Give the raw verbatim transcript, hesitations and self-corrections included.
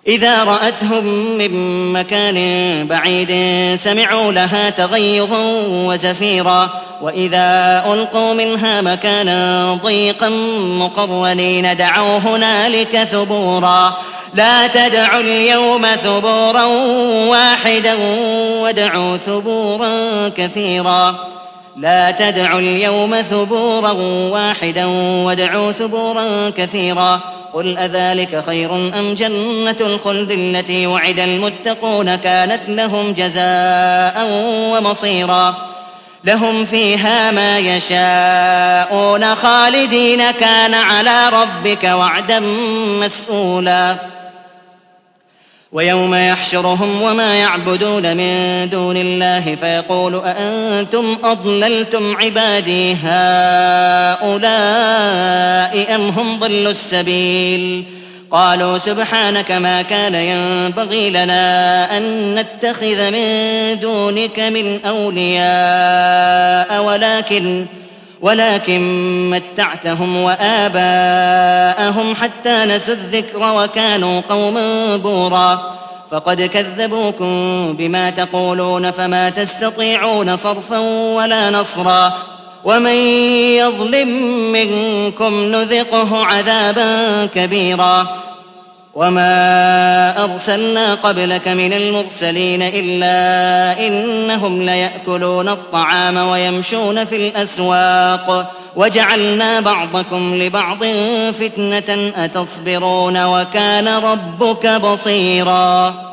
إذا رأتهم من مكان بعيد سمعوا لها تغيظا وزفيرا وإذا ألقوا منها مكانا ضيقا مقرنين دعوا هنالك ثبورا لا تدعوا اليوم ثبورا واحدا وادعوا ثبورا كثيرا لا تدعوا اليوم ثبورا واحدا وادعوا ثبورا كثيرا قل أذلك خير أم جنة الخلد التي وعد المتقون كانت لهم جزاء ومصيرا لهم فيها ما يشاءون خالدين كان على ربك وعدا مسئولا ويوم يحشرهم وما يعبدون من دون الله فيقول أأنتم أضللتم عبادي هؤلاء أم هم ضلوا السبيل قالوا سبحانك ما كان ينبغي لنا أن نتخذ من دونك من أولياء ولكن ولكن متعتهم وآباءهم حتى نسوا الذكر وكانوا قوما بورا فقد كذبوكم بما تقولون فما تستطيعون صرفا ولا نصرا ومن يظلم منكم نذقه عذابا كبيرا وما أرسلنا قبلك من المرسلين إلا إنهم ليأكلون الطعام ويمشون في الأسواق وجعلنا بعضكم لبعض فتنة أتصبرون وكان ربك بصيرا.